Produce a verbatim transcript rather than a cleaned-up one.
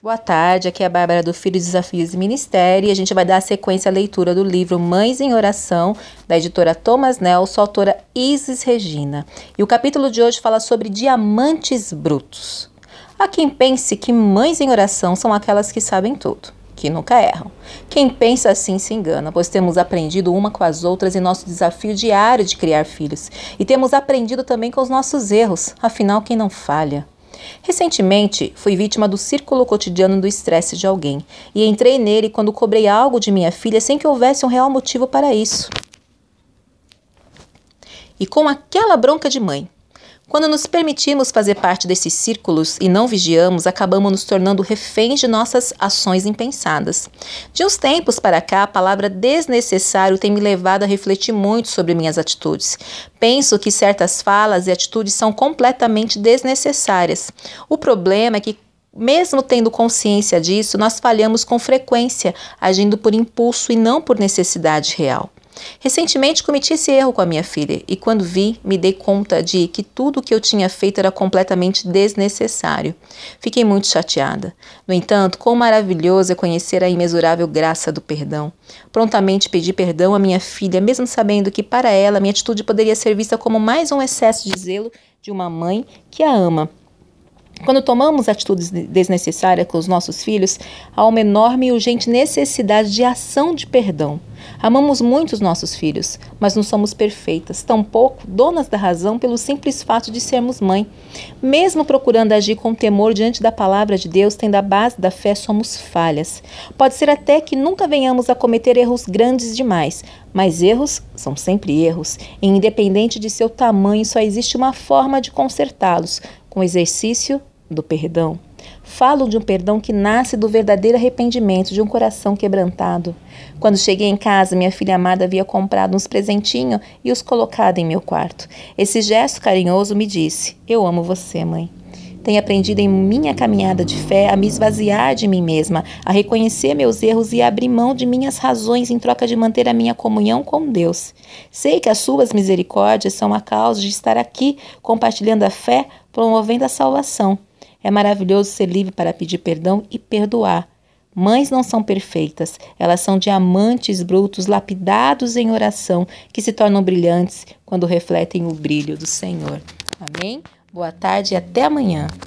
Boa tarde, aqui é a Bárbara do Filhos, Desafios e Ministério e a gente vai dar a sequência à leitura do livro Mães em Oração, da editora Thomas Nelson, autora Isis Regina. E o capítulo de hoje fala sobre diamantes brutos. Há quem pense que mães em oração são aquelas que sabem tudo, que nunca erram. Quem pensa assim se engana, pois temos aprendido uma com as outras em nosso desafio diário de criar filhos. E temos aprendido também com os nossos erros, afinal quem não falha? Recentemente, fui vítima do círculo cotidiano do estresse de alguém e entrei nele quando cobrei algo de minha filha sem que houvesse um real motivo para isso. E com aquela bronca de mãe. Quando nos permitimos fazer parte desses círculos e não vigiamos, acabamos nos tornando reféns de nossas ações impensadas. De uns tempos para cá, a palavra desnecessário tem me levado a refletir muito sobre minhas atitudes. Penso que certas falas e atitudes são completamente desnecessárias. O problema é que, mesmo tendo consciência disso, nós falhamos com frequência, agindo por impulso e não por necessidade real. Recentemente cometi esse erro com a minha filha e quando vi, me dei conta de que tudo o que eu tinha feito era completamente desnecessário. Fiquei muito chateada. No entanto, quão maravilhoso é conhecer a imensurável graça do perdão. Prontamente pedi perdão à minha filha, mesmo sabendo que para ela minha atitude poderia ser vista como mais um excesso de zelo de uma mãe que a ama. Quando tomamos atitudes desnecessárias com os nossos filhos, há uma enorme e urgente necessidade de ação de perdão. Amamos muito os nossos filhos, mas não somos perfeitas, tampouco donas da razão pelo simples fato de sermos mãe. Mesmo procurando agir com temor diante da palavra de Deus, tendo a base da fé, somos falhas. Pode ser até que nunca venhamos a cometer erros grandes demais, mas erros são sempre erros, e independente de seu tamanho, só existe uma forma de consertá-los, com o exercício do perdão. Falo de um perdão que nasce do verdadeiro arrependimento de um coração quebrantado. Quando cheguei em casa, minha filha amada havia comprado uns presentinhos e os colocado em meu quarto. Esse gesto carinhoso me disse: "Eu amo você, mãe." Tenho aprendido em minha caminhada de fé a me esvaziar de mim mesma, a reconhecer meus erros e a abrir mão de minhas razões em troca de manter a minha comunhão com Deus. Sei que as suas misericórdias são a causa de estar aqui, compartilhando a fé, promovendo a salvação. É maravilhoso ser livre para pedir perdão e perdoar. Mães não são perfeitas, elas são diamantes brutos lapidados em oração que se tornam brilhantes quando refletem o brilho do Senhor. Amém? Boa tarde e até amanhã.